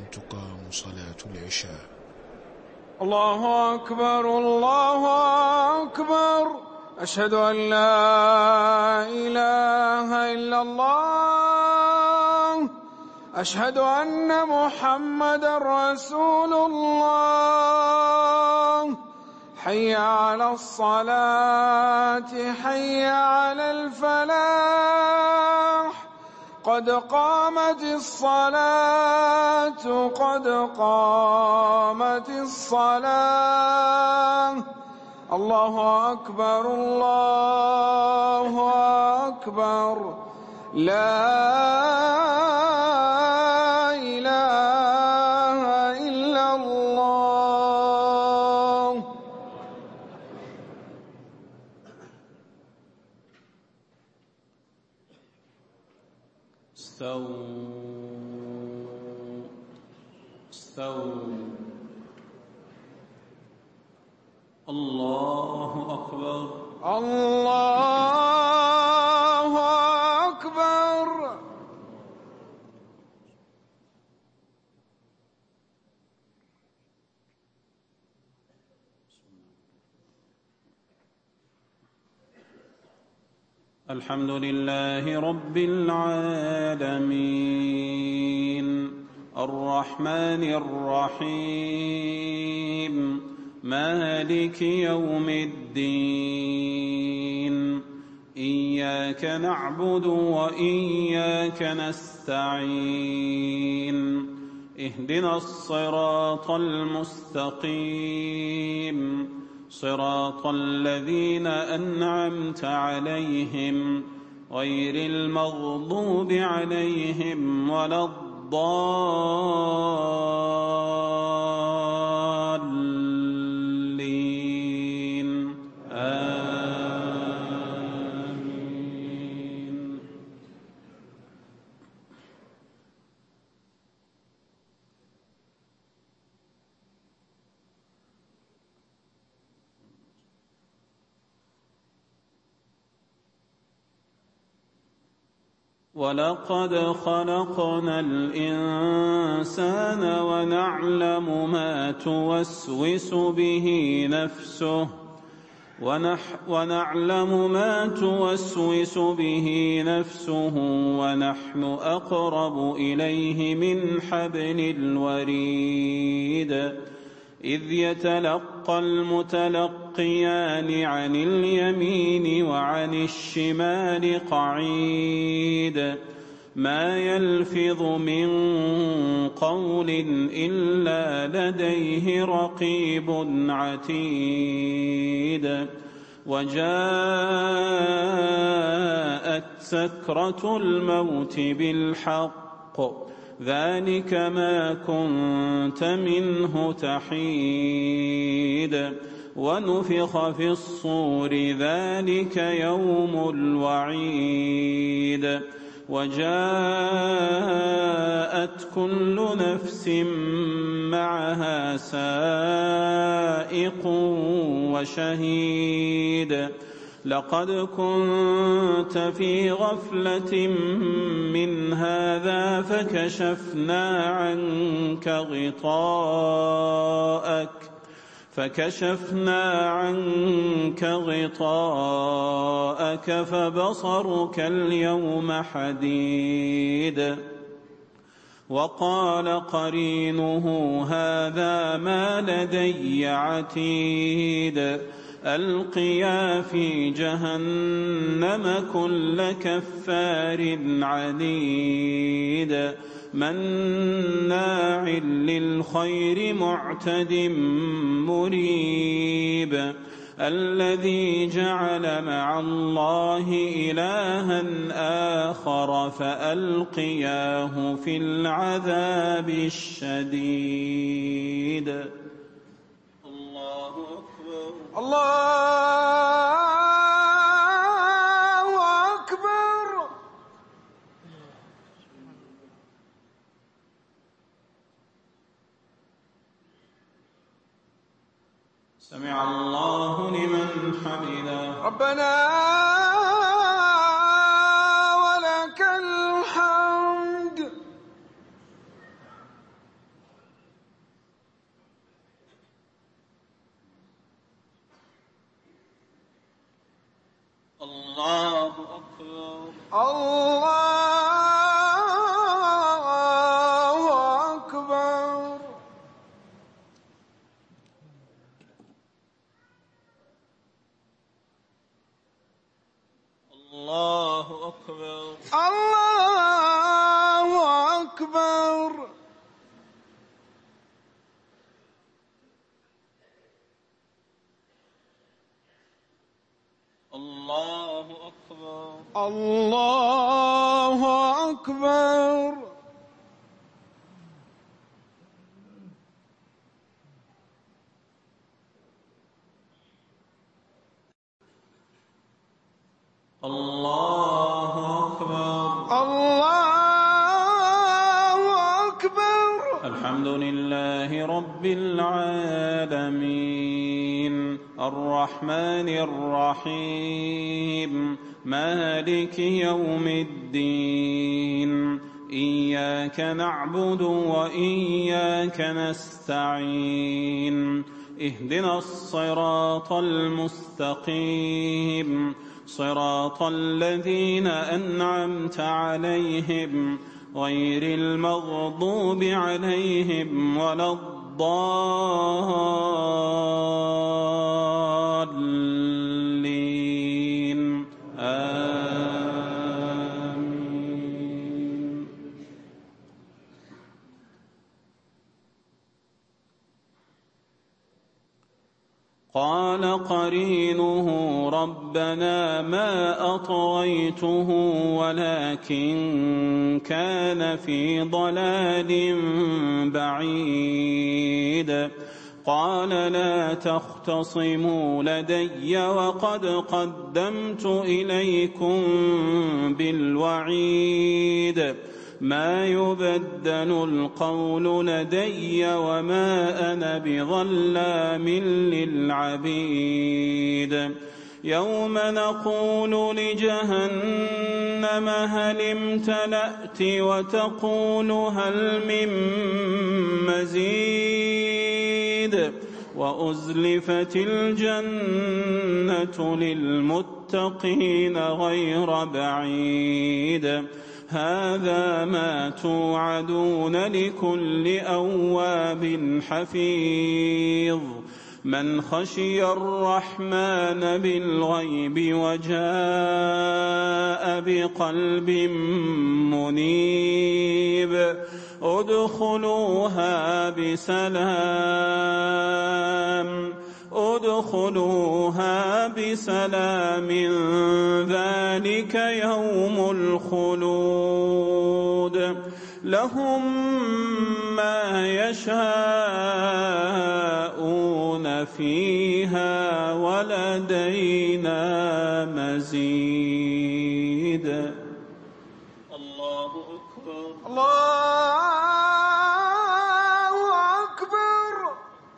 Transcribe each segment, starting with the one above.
تقام صلاة العشاء. الله أكبر الله أكبر، أشهد أن لا إله إلا الله، أشهد أن محمدا رسول الله. حي على الصلاة حي على الفلاح، قد قامت الصلاة قد قامت الصلاة. الله أكبر الله أكبر، لا إله إلا الله. استووا. الله أكبر الله أكبر. الحمد لله رب العالمين، الرحمن الرحيم، مالك يوم الدين. إياك نعبد وإياك نستعين، اهدنا الصراط المستقيم، صراط الذين أنعمت عليهم غير المغضوب عليهم ولا الضالين. آمين. ولقد خلقنا الإنسان ونعلم ما توسوس به نفسه ونحن أقرب إليه من حبل الوريد. إذ يتلقى المتلقيان عن اليمين وعن الشمال قعيد. ما يلفظ من قول إلا لديه رقيب عتيد. وجاءت سكرة الموت بالحق، ذلك ما كنت منه تحيد. ونفخ في الصور، ذلك يوم الوعيد. وجاءت كل نفس معها سائق وشهيد. لقد كنت في غفلة من هذا فكشفنا عنك غطاءك فبصرك اليوم حديد. وقال قرينه هذا ما لدي عتيد. ألقيا في جهنم كل كفار عنيد. مناع للخير معتد مريب. الذي جعل مع الله إلها آخر فألقياه في العذاب الشديد. الله أكبر الله أكبر. سمع الله لمن حمده. ربنا ولك الحمد. أكبر الله أكبر الله أكبر الله أكبر الله أكبر الله أكبر الحمد لله رب العالمين الرحمن الرحيم مالك يوم الدين إياك نعبد وإياك نستعين اهدنا الصراط المستقيم صراط الذين أنعمت عليهم غير المغضوب عليهم ولا الضالين آمين. قال قرينه ربنا ما أطغيته ولكن كان في ضلال بعيد قال لا تختصموا لدي وقد قدمت إليكم بالوعيد ما يبدل القول لدي وما أنا بظلام للعبيد يوم نقول لجهنم هل امتلأت وتقول هل من مزيد وأزلفت الجنة للمتقين غير بعيد هذا ما توعدون لكل أواب حفيظ من خشي الرحمن بالغيب وجاء بقلب منيب ادخلوها بسلام ذلك يوم الخلود لهم ما يشاءون فيها ولدينا مزيد الله أكبر الله أكبر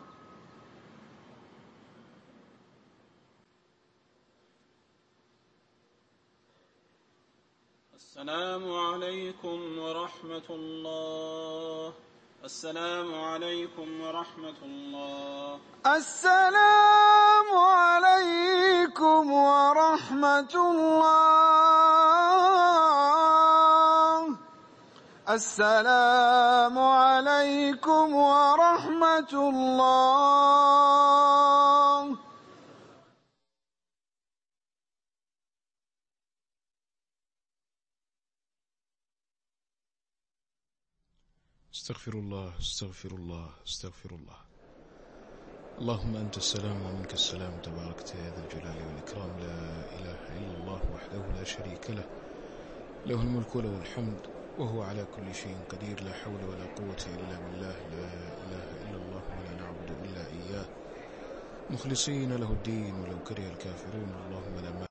السلام عليكم ورحمة الله السلام عليكم ورحمة الله السلام عليكم ورحمة الله السلام عليكم ورحمة الله استغفر الله استغفر الله استغفر الله. اللهم أنت السلام ومنك السلام تباركت يا ذا الجلال والإكرام لا إله إلا الله وحده لا شريك له له الملك وله الحمد وهو على كل شيء قدير لا حول ولا قوة إلا بالله لا إله إلا الله ولا نعبد إلا إياه مخلصين له الدين ولو كره الكافرون اللهم لا